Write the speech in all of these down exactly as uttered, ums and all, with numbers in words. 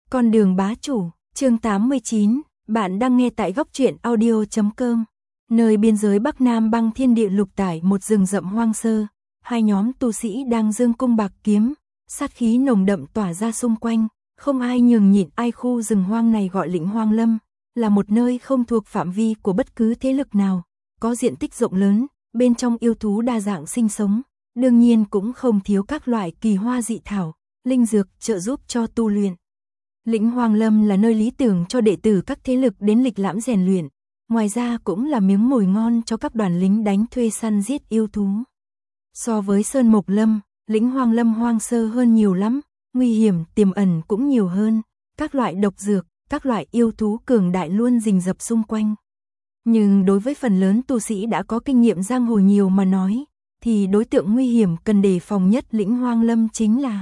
Con đường bá chủ, chương tám mươi chín, bạn đang nghe tại góc truyện audio chấm com. Nơi biên giới Bắc Nam băng thiên địa lục tải một rừng rậm hoang sơ, hai nhóm tu sĩ đang dương cung bạc kiếm, sát khí nồng đậm tỏa ra xung quanh, không ai nhường nhịn ai. Khu rừng hoang này gọi Lĩnh Hoang Lâm, là một nơi không thuộc phạm vi của bất cứ thế lực nào, có diện tích rộng lớn, bên trong yêu thú đa dạng sinh sống, đương nhiên cũng không thiếu các loại kỳ hoa dị thảo, linh dược trợ giúp cho tu luyện. Lĩnh Hoang Lâm là nơi lý tưởng cho đệ tử các thế lực đến lịch lãm rèn luyện, ngoài ra cũng là miếng mồi ngon cho các đoàn lính đánh thuê săn giết yêu thú. So với Sơn Mộc Lâm, Lĩnh Hoang Lâm hoang sơ hơn nhiều lắm, nguy hiểm tiềm ẩn cũng nhiều hơn, các loại độc dược, các loại yêu thú cường đại luôn rình rập xung quanh. Nhưng đối với phần lớn tu sĩ đã có kinh nghiệm giang hồ nhiều mà nói, thì đối tượng nguy hiểm cần đề phòng nhất Lĩnh Hoang Lâm chính là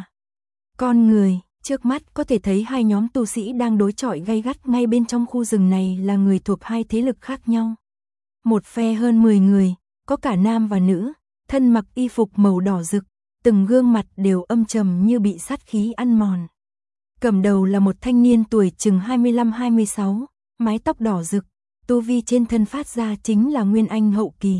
con người. Trước mắt có thể thấy hai nhóm tu sĩ đang đối chọi gay gắt ngay bên trong khu rừng này là người thuộc hai thế lực khác nhau. Một phe hơn mười người, có cả nam và nữ, thân mặc y phục màu đỏ rực, từng gương mặt đều âm trầm như bị sát khí ăn mòn. Cầm đầu là một thanh niên tuổi chừng hai mươi lăm hai mươi sáu, mái tóc đỏ rực, tu vi trên thân phát ra chính là Nguyên Anh hậu kỳ.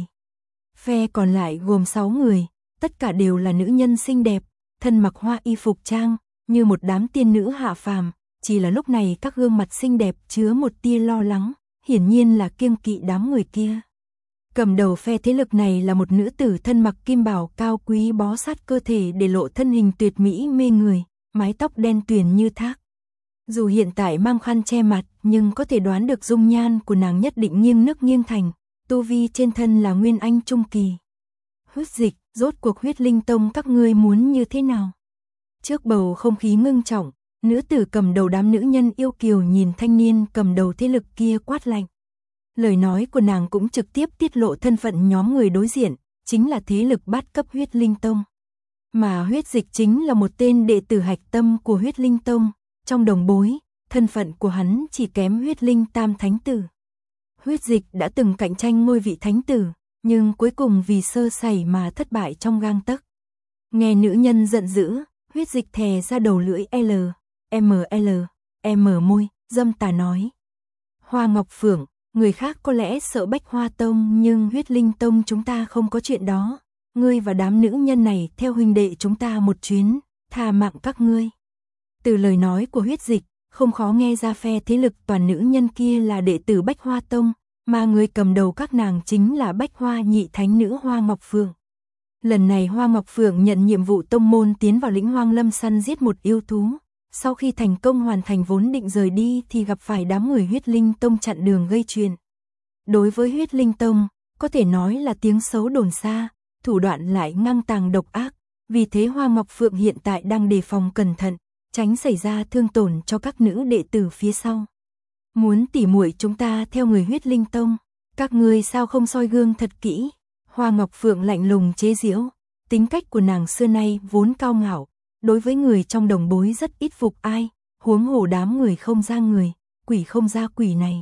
Phe còn lại gồm sáu người, tất cả đều là nữ nhân xinh đẹp, thân mặc hoa y phục trang, như một đám tiên nữ hạ phàm, chỉ là lúc này các gương mặt xinh đẹp chứa một tia lo lắng, hiển nhiên là kiêng kỵ đám người kia. Cầm đầu phe thế lực này là một nữ tử thân mặc kim bào cao quý bó sát cơ thể để lộ thân hình tuyệt mỹ mê người, mái tóc đen tuyền như thác. Dù hiện tại mang khăn che mặt, nhưng có thể đoán được dung nhan của nàng nhất định nghiêng nước nghiêng thành, tu vi trên thân là Nguyên Anh trung kỳ. Huyết Dịch, rốt cuộc Huyết Linh Tông các ngươi muốn như thế nào? Trước bầu không khí ngưng trọng, nữ tử cầm đầu đám nữ nhân yêu kiều nhìn thanh niên cầm đầu thế lực kia quát lạnh. Lời nói của nàng cũng trực tiếp tiết lộ thân phận nhóm người đối diện, chính là thế lực bát cấp Huyết Linh Tông. Mà Huyết Dịch chính là một tên đệ tử hạch tâm của Huyết Linh Tông, trong đồng bối, thân phận của hắn chỉ kém Huyết Linh Tam Thánh Tử. Huyết Dịch đã từng cạnh tranh ngôi vị Thánh Tử, nhưng cuối cùng vì sơ sẩy mà thất bại trong gang tấc. Nghe nữ nhân giận dữ, Huyết Dịch thè ra đầu lưỡi L, M L, M môi, dâm tà nói. Hoa Ngọc Phượng, người khác có lẽ sợ Bách Hoa Tông nhưng Huyết Linh Tông chúng ta không có chuyện đó. Ngươi và đám nữ nhân này theo huynh đệ chúng ta một chuyến, tha mạng các ngươi. Từ lời nói của Huyết Dịch, không khó nghe ra phe thế lực toàn nữ nhân kia là đệ tử Bách Hoa Tông, mà người cầm đầu các nàng chính là Bách Hoa nhị thánh nữ Hoa Ngọc Phượng. Lần này Hoa Ngọc Phượng nhận nhiệm vụ tông môn tiến vào Lĩnh Hoang Lâm săn giết một yêu thú. Sau khi thành công hoàn thành vốn định rời đi thì gặp phải đám người Huyết Linh Tông chặn đường gây chuyện. Đối với Huyết Linh Tông, có thể nói là tiếng xấu đồn xa, thủ đoạn lại ngang tàng độc ác. Vì thế Hoa Ngọc Phượng hiện tại đang đề phòng cẩn thận, tránh xảy ra thương tổn cho các nữ đệ tử phía sau. Muốn tỉ muội chúng ta theo người Huyết Linh Tông, các ngươi sao không soi gương thật kỹ? Hoa Ngọc Phượng lạnh lùng chế giễu, tính cách của nàng xưa nay vốn cao ngạo, đối với người trong đồng bối rất ít phục ai, huống hồ đám người không ra người, quỷ không ra quỷ này.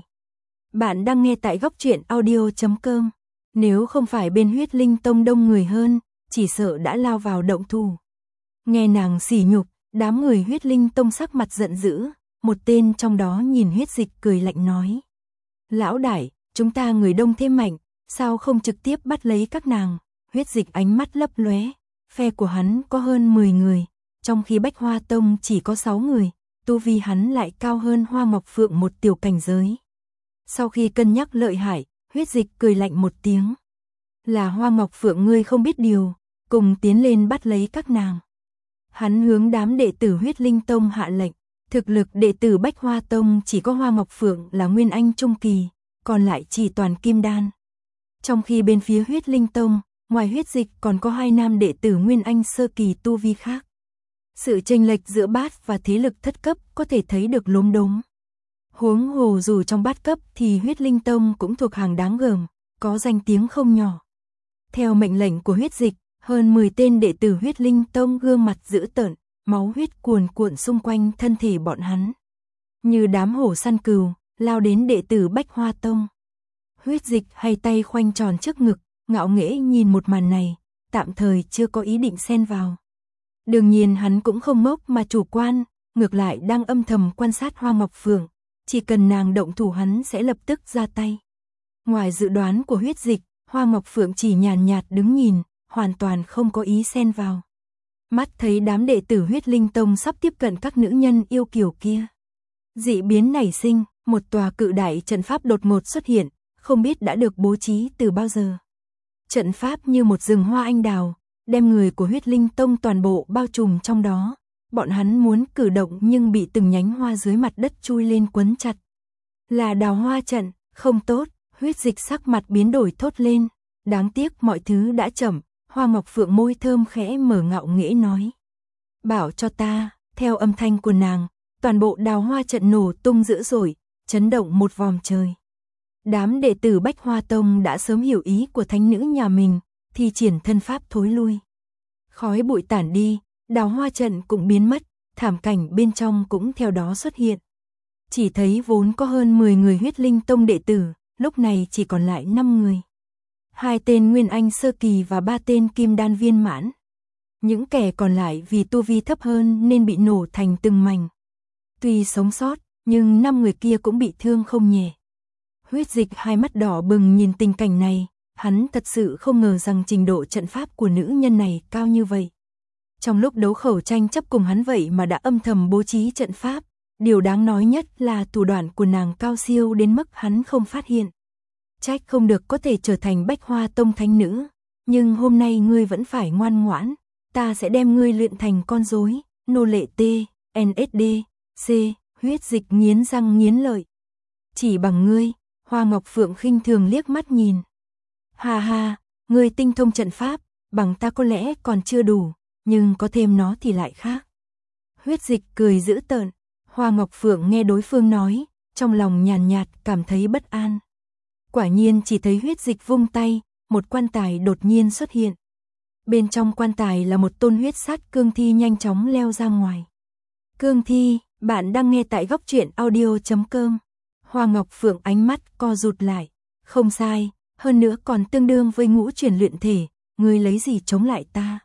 Bạn đang nghe tại góc truyện audio chấm com, nếu không phải bên Huyết Linh Tông đông người hơn, chỉ sợ đã lao vào động thủ. Nghe nàng sỉ nhục, đám người Huyết Linh Tông sắc mặt giận dữ, một tên trong đó nhìn Huyết Dịch cười lạnh nói. Lão đại, chúng ta người đông thế mạnh, sao không trực tiếp bắt lấy các nàng? Huyết Dịch ánh mắt lấp lóe, phe của hắn có hơn mười người, trong khi Bách Hoa Tông chỉ có sáu người, tu vi hắn lại cao hơn Hoa Ngọc Phượng một tiểu cảnh giới. Sau khi cân nhắc lợi hại, Huyết Dịch cười lạnh một tiếng. Là Hoa Ngọc Phượng ngươi không biết điều, cùng tiến lên bắt lấy các nàng. Hắn hướng đám đệ tử Huyết Linh Tông hạ lệnh, thực lực đệ tử Bách Hoa Tông chỉ có Hoa Ngọc Phượng là Nguyên Anh trung kỳ, còn lại chỉ toàn kim đan. Trong khi bên phía Huyết Linh Tông, ngoài Huyết Dịch còn có hai nam đệ tử Nguyên Anh sơ kỳ tu vi khác. Sự chênh lệch giữa bát và thế lực thất cấp có thể thấy được lốm đốm. Huống hồ dù trong bát cấp thì Huyết Linh Tông cũng thuộc hàng đáng gờm, có danh tiếng không nhỏ. Theo mệnh lệnh của Huyết Dịch, hơn mười tên đệ tử Huyết Linh Tông gương mặt dữ tợn, máu huyết cuồn cuộn xung quanh thân thể bọn hắn. Như đám hổ săn cừu, lao đến đệ tử Bách Hoa Tông. Huyết Dịch hay tay khoanh tròn trước ngực, ngạo nghễ nhìn một màn này, tạm thời chưa có ý định xen vào. Đương nhiên hắn cũng không ngốc mà chủ quan, ngược lại đang âm thầm quan sát Hoa Ngọc Phượng, chỉ cần nàng động thủ hắn sẽ lập tức ra tay. Ngoài dự đoán của Huyết Dịch, Hoa Ngọc Phượng chỉ nhàn nhạt đứng nhìn, hoàn toàn không có ý xen vào. Mắt thấy đám đệ tử Huyết Linh Tông sắp tiếp cận các nữ nhân yêu kiều kia. Dị biến nảy sinh, một tòa cự đại trận pháp đột ngột xuất hiện, không biết đã được bố trí từ bao giờ. Trận pháp như một rừng hoa anh đào, đem người của Huyết Linh Tông toàn bộ bao trùm trong đó. Bọn hắn muốn cử động nhưng bị từng nhánh hoa dưới mặt đất chui lên quấn chặt. Là đào hoa trận, không tốt, Huyết Dịch sắc mặt biến đổi thốt lên. Đáng tiếc mọi thứ đã chậm, Hoa Ngọc Phượng môi thơm khẽ mở ngạo nghễ nói. Bảo cho ta, theo âm thanh của nàng, toàn bộ đào hoa trận nổ tung dữ dội, chấn động một vòng trời. Đám đệ tử Bách Hoa Tông đã sớm hiểu ý của thánh nữ nhà mình, thi triển thân pháp thối lui. Khói bụi tản đi, đào hoa trận cũng biến mất, thảm cảnh bên trong cũng theo đó xuất hiện. Chỉ thấy vốn có hơn mười người Huyết Linh Tông đệ tử, lúc này chỉ còn lại năm người. Hai tên Nguyên Anh sơ kỳ và ba tên Kim Đan viên mãn. Những kẻ còn lại vì tu vi thấp hơn nên bị nổ thành từng mảnh. Tuy sống sót, nhưng năm người kia cũng bị thương không nhẹ. Huyết Dịch hai mắt đỏ bừng nhìn tình cảnh này, hắn thật sự không ngờ rằng trình độ trận pháp của nữ nhân này cao như vậy. Trong lúc đấu khẩu tranh chấp cùng hắn vậy mà đã âm thầm bố trí trận pháp, điều đáng nói nhất là thủ đoạn của nàng cao siêu đến mức hắn không phát hiện. Trách không được có thể trở thành Bách Hoa Tông thánh nữ, nhưng hôm nay ngươi vẫn phải ngoan ngoãn, ta sẽ đem ngươi luyện thành con rối, nô lệ T, en ét đê, C, Huyết Dịch nghiến răng nghiến lợi. Chỉ bằng ngươi, Hoa Ngọc Phượng khinh thường liếc mắt nhìn. Ha ha, ngươi tinh thông trận pháp, bằng ta có lẽ còn chưa đủ, nhưng có thêm nó thì lại khác. Huyết Dịch cười dữ tợn, Hoa Ngọc Phượng nghe đối phương nói, trong lòng nhàn nhạt cảm thấy bất an. Quả nhiên chỉ thấy Huyết Dịch vung tay, một quan tài đột nhiên xuất hiện. Bên trong quan tài là một tôn huyết sát cương thi nhanh chóng leo ra ngoài. Cương thi, bạn đang nghe tại góc truyện audio chấm com. Hoa Ngọc Phượng ánh mắt co rụt lại. Không sai, hơn nữa còn tương đương với ngũ chuyển luyện thể, ngươi lấy gì chống lại ta?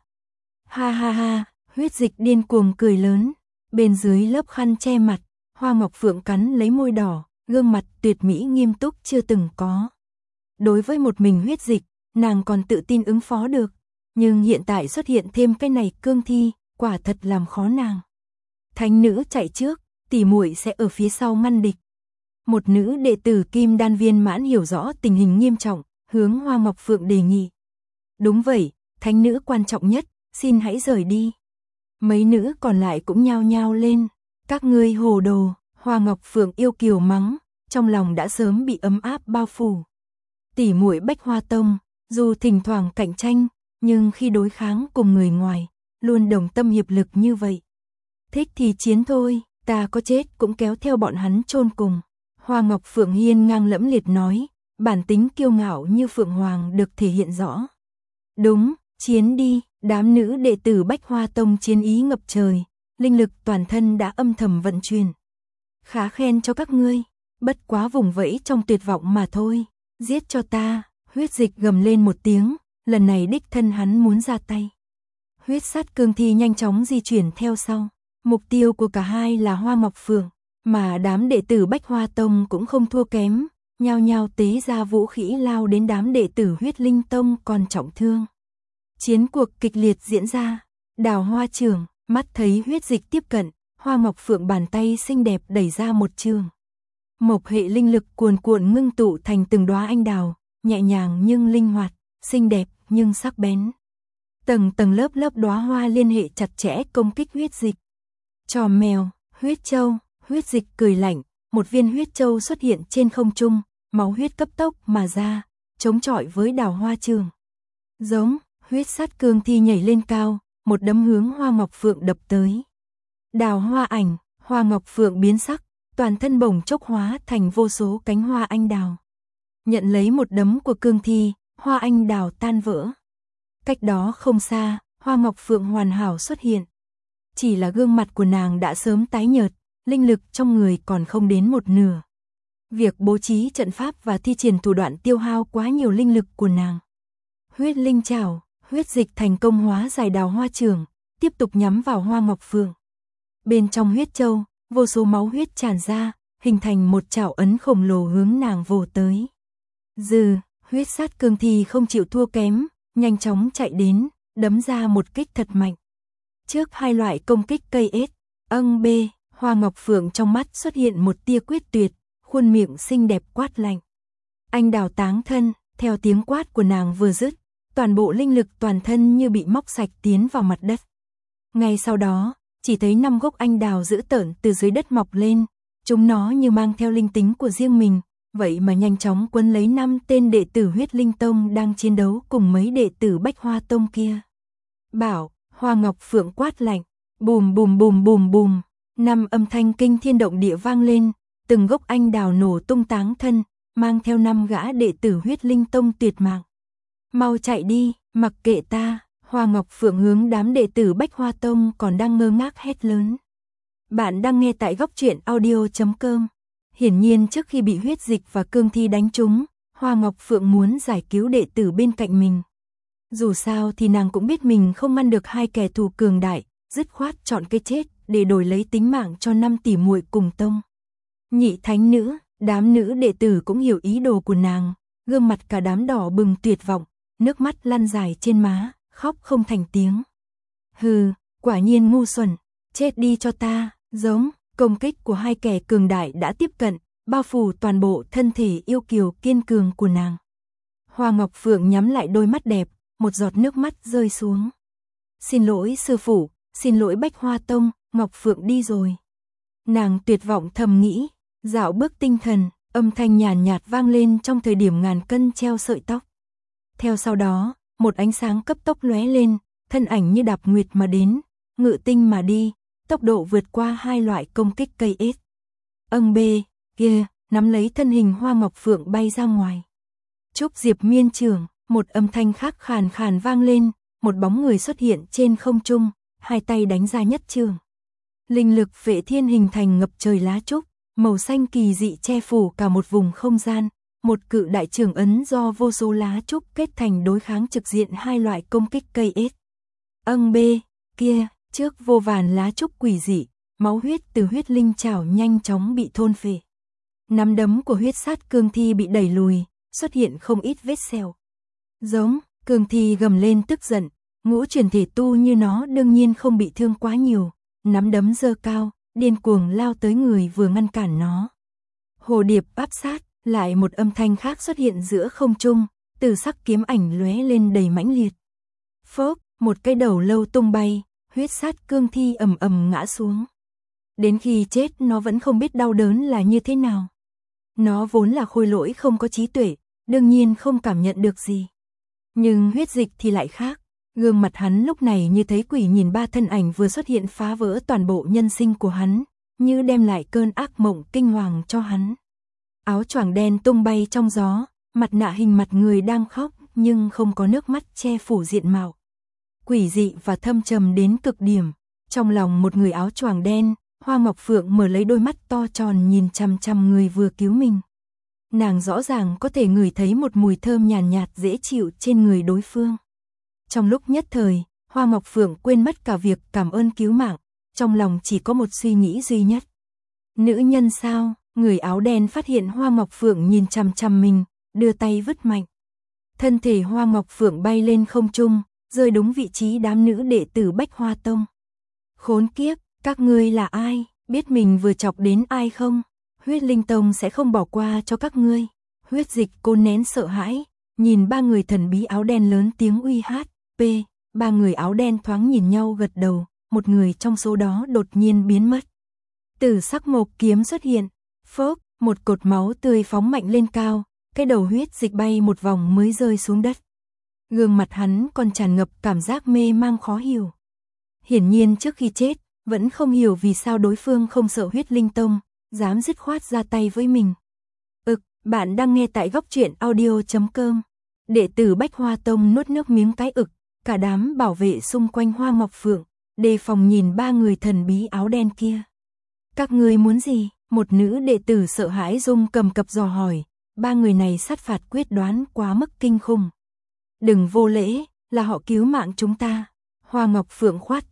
Ha ha ha, Huyết Dịch điên cuồng cười lớn. Bên dưới lớp khăn che mặt, Hoa Ngọc Phượng cắn lấy môi đỏ, gương mặt tuyệt mỹ nghiêm túc chưa từng có. Đối với một mình Huyết Dịch, nàng còn tự tin ứng phó được, nhưng hiện tại xuất hiện thêm cái này cương thi, quả thật làm khó nàng. Thánh nữ chạy trước, tỷ muội sẽ ở phía sau ngăn địch. Một nữ đệ tử Kim Đan viên mãn hiểu rõ tình hình nghiêm trọng, hướng Hoa Ngọc Phượng đề nghị. Đúng vậy, thánh nữ quan trọng nhất, xin hãy rời đi. Mấy nữ còn lại cũng nhao nhao lên, các ngươi hồ đồ. Hoa Ngọc Phượng yêu kiều mắng, trong lòng đã sớm bị ấm áp bao phủ. Tỷ muội Bách Hoa Tông, dù thỉnh thoảng cạnh tranh, nhưng khi đối kháng cùng người ngoài, luôn đồng tâm hiệp lực như vậy. Thích thì chiến thôi, ta có chết cũng kéo theo bọn hắn chôn cùng. Hoa Ngọc Phượng hiên ngang lẫm liệt nói, bản tính kiêu ngạo như Phượng Hoàng được thể hiện rõ. Đúng, chiến đi, đám nữ đệ tử Bách Hoa Tông chiến ý ngập trời, linh lực toàn thân đã âm thầm vận chuyển. Khá khen cho các ngươi, bất quá vùng vẫy trong tuyệt vọng mà thôi, giết cho ta. Huyết Dịch gầm lên một tiếng, lần này đích thân hắn muốn ra tay. Huyết sát cương thi nhanh chóng di chuyển theo sau, mục tiêu của cả hai là Hoa Ngọc Phượng, mà đám đệ tử Bách Hoa Tông cũng không thua kém, nhao nhao tế ra vũ khí lao đến đám đệ tử Huyết Linh Tông còn trọng thương. Chiến cuộc kịch liệt diễn ra, Đào Hoa Trường, mắt thấy Huyết Dịch tiếp cận, Hoa Ngọc Phượng bàn tay xinh đẹp đẩy ra một trường. Mộc hệ linh lực cuồn cuộn ngưng tụ thành từng đóa anh đào, nhẹ nhàng nhưng linh hoạt, xinh đẹp nhưng sắc bén. Tầng tầng lớp lớp đóa hoa liên hệ chặt chẽ công kích Huyết Dịch. Trò mèo, huyết châu, Huyết Dịch cười lạnh, một viên huyết châu xuất hiện trên không trung, máu huyết cấp tốc mà ra, chống chọi với Đào Hoa Trường. Giống, huyết sát cương thi nhảy lên cao, một đấm hướng Hoa Ngọc Phượng đập tới. Đào hoa ảnh, Hoa Ngọc Phượng biến sắc, toàn thân bồng chốc hóa thành vô số cánh hoa anh đào. Nhận lấy một đấm của cương thi, hoa anh đào tan vỡ. Cách đó không xa, Hoa Ngọc Phượng hoàn hảo xuất hiện. Chỉ là gương mặt của nàng đã sớm tái nhợt, linh lực trong người còn không đến một nửa. Việc bố trí trận pháp và thi triển thủ đoạn tiêu hao quá nhiều linh lực của nàng. Huyết linh trảo, Huyết Dịch thành công hóa giải Đào Hoa Trường, tiếp tục nhắm vào Hoa Ngọc Phượng. Bên trong huyết châu, vô số máu huyết tràn ra, hình thành một chảo ấn khổng lồ hướng nàng vồ tới. Dừ, huyết sát cương thi không chịu thua kém, nhanh chóng chạy đến, đấm ra một kích thật mạnh. Trước hai loại công kích cây ết, âng bê, Hoa Ngọc Phượng trong mắt xuất hiện một tia quyết tuyệt, khuôn miệng xinh đẹp quát lạnh. Anh đào táng thân, theo tiếng quát của nàng vừa dứt, toàn bộ linh lực toàn thân như bị móc sạch tiến vào mặt đất. Ngay sau đó, chỉ thấy năm gốc anh đào dữ tợn từ dưới đất mọc lên, chúng nó như mang theo linh tính của riêng mình, vậy mà nhanh chóng quấn lấy năm tên đệ tử Huyết Linh Tông đang chiến đấu cùng mấy đệ tử Bách Hoa Tông kia. Bảo, Hoa Ngọc Phượng quát lạnh, bùm bùm bùm bùm bùm, năm âm thanh kinh thiên động địa vang lên, từng gốc anh đào nổ tung táng thân, mang theo năm gã đệ tử Huyết Linh Tông tuyệt mạng. Mau chạy đi, mặc kệ ta, Hoa Ngọc Phượng hướng đám đệ tử Bách Hoa Tông còn đang ngơ ngác hét lớn. Bạn đang nghe tại góc truyện audio chấm com. Hiển nhiên trước khi bị huyết dịch và cương thi đánh trúng, Hoa Ngọc Phượng muốn giải cứu đệ tử bên cạnh mình. Dù sao thì nàng cũng biết mình không ngăn được hai kẻ thù cường đại, dứt khoát chọn cái chết để đổi lấy tính mạng cho năm tỷ muội cùng tông. Nhị thánh nữ, đám nữ đệ tử cũng hiểu ý đồ của nàng, gương mặt cả đám đỏ bừng tuyệt vọng, nước mắt lăn dài trên má, khóc không thành tiếng. Hừ, quả nhiên ngu xuẩn, chết đi cho ta, giống, công kích của hai kẻ cường đại đã tiếp cận, bao phủ toàn bộ thân thể yêu kiều kiên cường của nàng. Hoa Ngọc Phượng nhắm lại đôi mắt đẹp, một giọt nước mắt rơi xuống. Xin lỗi sư phụ, xin lỗi Bách Hoa Tông, Ngọc Phượng đi rồi. Nàng tuyệt vọng thầm nghĩ, dạo bước tinh thần, âm thanh nhàn nhạt vang lên trong thời điểm ngàn cân treo sợi tóc. Theo sau đó, một ánh sáng cấp tốc lóe lên, thân ảnh như đạp nguyệt mà đến, ngự tinh mà đi, tốc độ vượt qua hai loại công kích cây ết. Âng bê, kia, nắm lấy thân hình Hoa Ngọc Phượng bay ra ngoài. Trúc Diệp miên trưởng, một âm thanh khác khàn khàn vang lên, một bóng người xuất hiện trên không trung, hai tay đánh ra nhất trường. Linh lực Phệ Thiên hình thành ngập trời lá trúc, màu xanh kỳ dị che phủ cả một vùng không gian, một cự đại trường ấn do vô số lá trúc kết thành đối kháng trực diện hai loại công kích cây ết. Âng bê, kia, trước vô vàn lá trúc quỷ dị, máu huyết từ huyết linh chảo nhanh chóng bị thôn phệ. Nắm đấm của huyết sát cương thi bị đẩy lùi, xuất hiện không ít vết sẹo. Giống, cương thi gầm lên tức giận, ngũ chuyển thể tu như nó đương nhiên không bị thương quá nhiều, nắm đấm giơ cao, điên cuồng lao tới người vừa ngăn cản nó. Hồ điệp áp sát, lại một âm thanh khác xuất hiện giữa không trung, từ sắc kiếm ảnh lóe lên đầy mãnh liệt. Phốc, một cái đầu lâu tung bay, huyết sát cương thi ầm ầm ngã xuống. Đến khi chết nó vẫn không biết đau đớn là như thế nào. Nó vốn là khôi lỗi không có trí tuệ, đương nhiên không cảm nhận được gì. Nhưng huyết dịch thì lại khác, gương mặt hắn lúc này như thấy quỷ nhìn ba thân ảnh vừa xuất hiện phá vỡ toàn bộ nhân sinh của hắn, như đem lại cơn ác mộng kinh hoàng cho hắn. Áo choàng đen tung bay trong gió, mặt nạ hình mặt người đang khóc nhưng không có nước mắt che phủ diện mạo. Quỷ dị và thâm trầm đến cực điểm, trong lòng một người áo choàng đen, Hoa Ngọc Phượng mở lấy đôi mắt to tròn nhìn chằm chằm người vừa cứu mình. Nàng rõ ràng có thể ngửi thấy một mùi thơm nhàn nhạt, nhạt dễ chịu trên người đối phương. Trong lúc nhất thời, Hoa Ngọc Phượng quên mất cả việc cảm ơn cứu mạng, trong lòng chỉ có một suy nghĩ duy nhất. Nữ nhân sao? Người áo đen phát hiện Hoa Ngọc Phượng nhìn chằm chằm mình, đưa tay vứt mạnh. Thân thể Hoa Ngọc Phượng bay lên không trung, rơi đúng vị trí đám nữ đệ tử Bách Hoa Tông. Khốn kiếp, các ngươi là ai, biết mình vừa chọc đến ai không? Huyết Linh Tông sẽ không bỏ qua cho các ngươi. Huyết Dịch cô nén sợ hãi, nhìn ba người thần bí áo đen lớn tiếng uy hát, p, ba người áo đen thoáng nhìn nhau gật đầu, một người trong số đó đột nhiên biến mất. Tử sắc mộc kiếm xuất hiện, phốc, một cột máu tươi phóng mạnh lên cao, cái đầu Huyết Dịch bay một vòng mới rơi xuống đất. Gương mặt hắn còn tràn ngập cảm giác mê mang khó hiểu. Hiển nhiên trước khi chết, vẫn không hiểu vì sao đối phương không sợ Huyết Linh Tông, dám dứt khoát ra tay với mình. Ực, bạn đang nghe tại góc truyện audio chấm com. Đệ tử Bách Hoa Tông nuốt nước miếng cái ực, cả đám bảo vệ xung quanh Hoa Ngọc Phượng, đề phòng nhìn ba người thần bí áo đen kia. Các ngươi muốn gì? Một nữ đệ tử sợ hãi run cầm cập dò hỏi, ba người này sát phạt quyết đoán quá mức kinh khủng. Đừng vô lễ, là họ cứu mạng chúng ta. Hoa Ngọc Phượng khoát tay,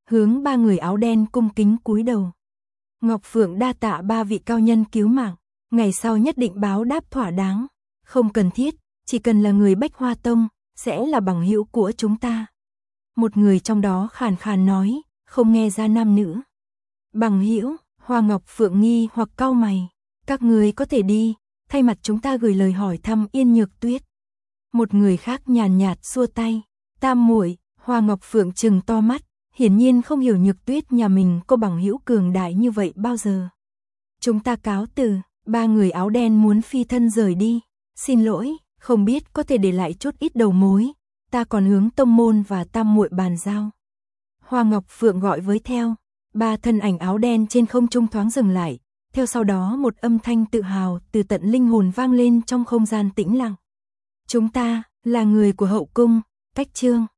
hướng ba người áo đen cung kính cúi đầu. Ngọc Phượng đa tạ ba vị cao nhân cứu mạng, ngày sau nhất định báo đáp thỏa đáng, không cần thiết, chỉ cần là người Bách Hoa Tông, sẽ là bằng hữu của chúng ta. Một người trong đó khàn khàn nói, không nghe ra nam nữ. Bằng hữu, Hoa Ngọc Phượng nghi hoặc cau mày, các người có thể đi, thay mặt chúng ta gửi lời hỏi thăm Yên Nhược Tuyết. Một người khác nhàn nhạt xua tay, tam muội. Hoa Ngọc Phượng trừng to mắt, hiển nhiên không hiểu Nhược Tuyết nhà mình có bằng hữu cường đại như vậy bao giờ. Chúng ta cáo từ, ba người áo đen muốn phi thân rời đi, xin lỗi, không biết có thể để lại chút ít đầu mối, ta còn hướng tông môn và tam muội bàn giao. Hoa Ngọc Phượng gọi với theo, ba thân ảnh áo đen trên không trung thoáng dừng lại, theo sau đó một âm thanh tự hào từ tận linh hồn vang lên trong không gian tĩnh lặng. Chúng ta là người của hậu cung, Cách Trương.